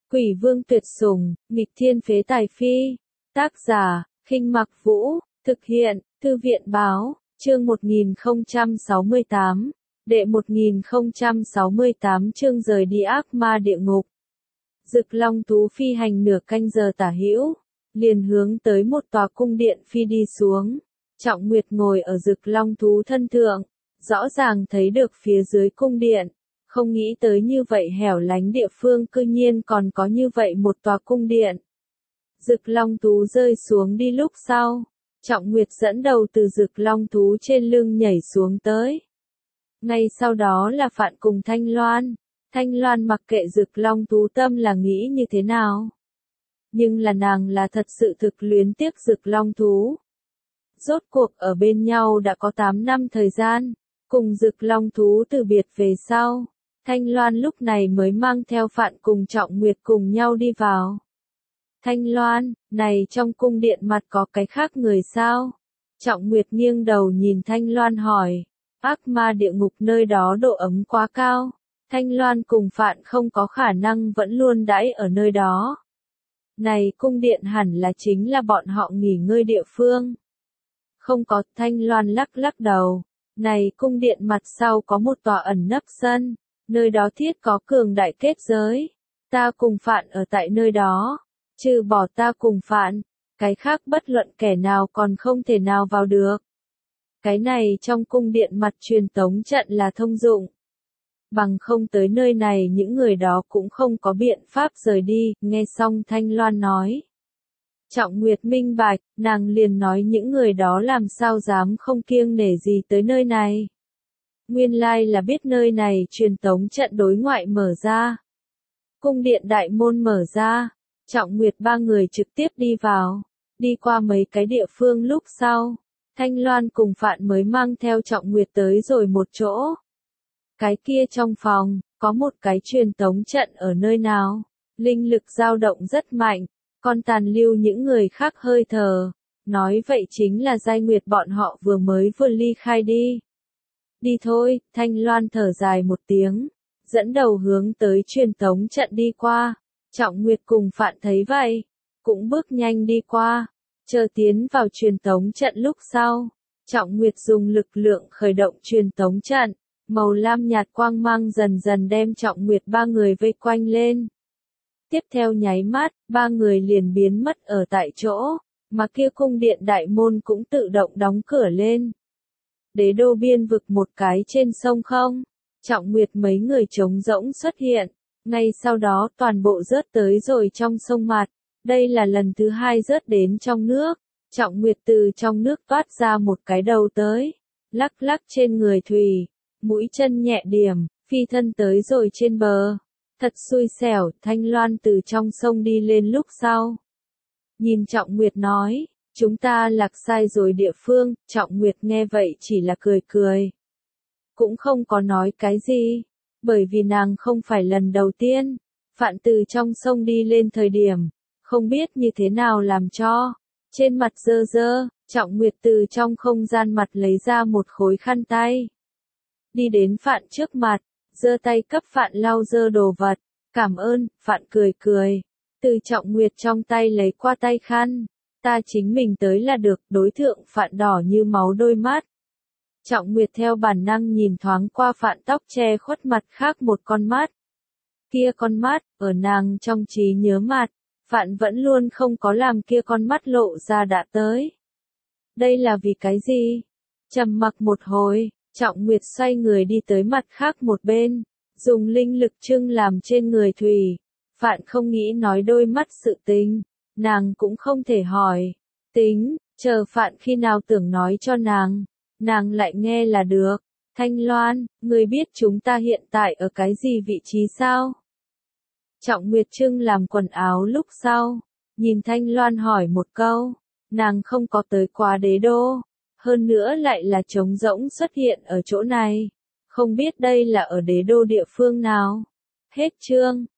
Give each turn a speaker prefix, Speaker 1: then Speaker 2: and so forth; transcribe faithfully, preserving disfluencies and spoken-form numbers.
Speaker 1: Quỷ vương tuyệt sủng, nghịch thiên phế tài phi. Tác giả, Khinh Mặc Vũ, thực hiện, Thư viện Báo, chương một nghìn không trăm sáu mươi tám, đệ một nghìn không trăm sáu mươi tám chương rời đi ác ma địa ngục. Dực Long thú phi hành nửa canh giờ tả hữu, liền hướng tới một tòa cung điện phi đi xuống. Trọng Nguyệt ngồi ở Dực Long thú thân thượng, rõ ràng thấy được phía dưới cung điện. Không nghĩ tới như vậy hẻo lánh địa phương cư nhiên còn có như vậy một tòa cung điện. Dực Long thú rơi xuống đi lúc sau, Trọng Nguyệt dẫn đầu từ Dực Long thú trên lưng nhảy xuống tới. Ngay sau đó là Phạn cùng Thanh Loan. Thanh Loan mặc kệ Dực Long thú tâm là nghĩ như thế nào. Nhưng là nàng là thật sự thực luyến tiếc Dực Long thú. Rốt cuộc ở bên nhau đã có tám năm thời gian, cùng Dực Long thú từ biệt về sau. Thanh Loan lúc này mới mang theo Phạn cùng Trọng Nguyệt cùng nhau đi vào. Thanh Loan, này trong cung điện mặt có cái khác người sao? Trọng Nguyệt nghiêng đầu nhìn Thanh Loan hỏi. Ác ma địa ngục nơi đó độ ấm quá cao. Thanh Loan cùng Phạn không có khả năng vẫn luôn đãi ở nơi đó. Này cung điện hẳn là chính là bọn họ nghỉ ngơi địa phương. Không có, Thanh Loan lắc lắc đầu. Này cung điện mặt sau có một tòa ẩn nấp sân. Nơi đó thiết có cường đại kết giới. Ta cùng Phạn ở tại nơi đó. Trừ bỏ ta cùng Phạn, cái khác bất luận kẻ nào còn không thể nào vào được. Cái này trong cung điện mặt truyền tống trận là thông dụng. Bằng không tới nơi này những người đó cũng không có biện pháp rời đi, nghe xong Thanh Loan nói. Trọng Nguyệt minh bạch, nàng liền nói những người đó làm sao dám không kiêng nể gì tới nơi này. Nguyên lai là biết nơi này truyền tống trận đối ngoại mở ra. Cung điện đại môn mở ra, Trọng Nguyệt ba người trực tiếp đi vào, đi qua mấy cái địa phương lúc sau. Thanh Loan cùng Phạn mới mang theo Trọng Nguyệt tới rồi một chỗ. Cái kia trong phòng, có một cái truyền tống trận ở nơi nào, linh lực dao động rất mạnh, còn tàn lưu những người khác hơi thở. Nói vậy chính là Giai Nguyệt bọn họ vừa mới vừa ly khai đi. Đi thôi, Thanh Loan thở dài một tiếng, dẫn đầu hướng tới truyền tống trận đi qua. Trọng Nguyệt cùng Phạn thấy vậy, cũng bước nhanh đi qua, chờ tiến vào truyền tống trận lúc sau. Trọng Nguyệt dùng lực lượng khởi động truyền tống trận, màu lam nhạt quang mang dần dần đem Trọng Nguyệt ba người vây quanh lên. Tiếp theo nháy mắt, ba người liền biến mất ở tại chỗ, mà kia cung điện đại môn cũng tự động đóng cửa lên. Đế đô biên vực một cái trên sông không, Trọng Nguyệt mấy người trống rỗng xuất hiện, ngay sau đó toàn bộ rớt tới rồi trong sông mặt, đây là lần thứ hai rớt đến trong nước, Trọng Nguyệt từ trong nước toát ra một cái đầu tới, lắc lắc trên người thủy, mũi chân nhẹ điểm, phi thân tới rồi trên bờ, thật xui xẻo, Thanh Loan từ trong sông đi lên lúc sau. Nhìn Trọng Nguyệt nói. Chúng ta lạc sai rồi địa phương, Trọng Nguyệt nghe vậy chỉ là cười cười. Cũng không có nói cái gì, bởi vì nàng không phải lần đầu tiên. Phạn từ trong sông đi lên thời điểm, không biết như thế nào làm cho. Trên mặt dơ dơ, Trọng Nguyệt từ trong không gian mặt lấy ra một khối khăn tay. Đi đến Phạn trước mặt, giơ tay cấp Phạn lau dơ đồ vật. Cảm ơn, Phạn cười cười. Từ Trọng Nguyệt trong tay lấy qua tay khăn. Ta chính mình tới là được, đối tượng Phạn đỏ như máu đôi mắt. Trọng Nguyệt theo bản năng nhìn thoáng qua Phạn tóc che khuất mặt khác một con mắt. Kia con mắt, ở nàng trong trí nhớ mặt, Phạn vẫn luôn không có làm kia con mắt lộ ra đã tới. Đây là vì cái gì? Trầm mặc một hồi, Trọng Nguyệt xoay người đi tới mặt khác một bên, dùng linh lực trưng làm trên người thủy. Phạn không nghĩ nói đôi mắt sự tình. Nàng cũng không thể hỏi. Tính, chờ Phạn khi nào tưởng nói cho nàng. Nàng lại nghe là được. Thanh Loan, người biết chúng ta hiện tại ở cái gì vị trí sao? Trọng Nguyệt Trưng làm quần áo lúc sau. Nhìn Thanh Loan hỏi một câu. Nàng không có tới quá đế đô. Hơn nữa lại là trống rỗng xuất hiện ở chỗ này. Không biết đây là ở đế đô địa phương nào. Hết chương.